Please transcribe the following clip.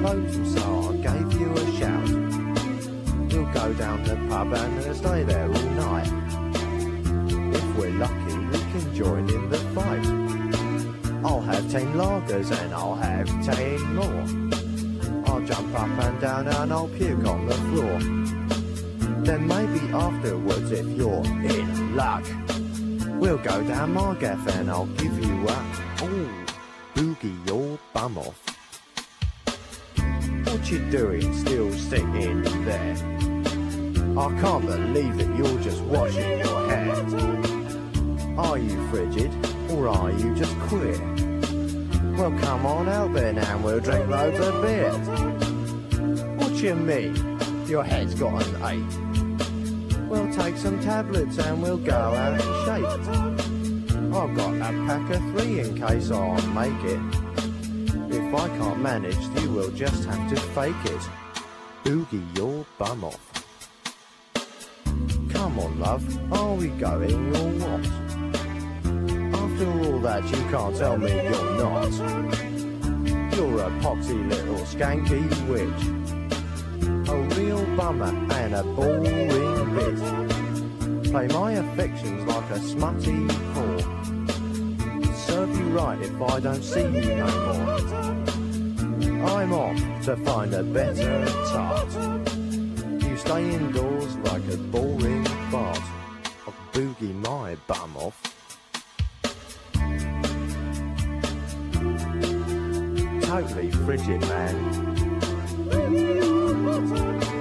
lonesome, so I gave you a shout. We'll go down the pub and stay there all night. If we're lucky, we can join in the fight. I'll have 10 lagers and I'll have 10 more. I'll jump up and down and I'll puke on the floor. Then maybe afterwards, if you're in luck, we'll go down my gaff and I'll give you a boogie your bum off. What you doing still sitting there? I can't believe that you're just washing your hair. Are you frigid or are you just queer? Well, come on out then and we'll drink loads of beer. What you mean? Your head's got an ache. We'll take some tablets and we'll go out and shake. I've got a pack of 3 in case I make it. If I can't manage, you will just have to fake it. Boogie your bum off. Come on, love, are we going or what? After all that, you can't tell me you're not. You're a poxy little skanky witch, a real bummer and a boring bitch. Play my affections like a smutty whore. Serve you right if I don't see you no more. I'm off to find a better tart. You stay indoors like a boring fart. I'll boogie my bum off. Totally frigid, man.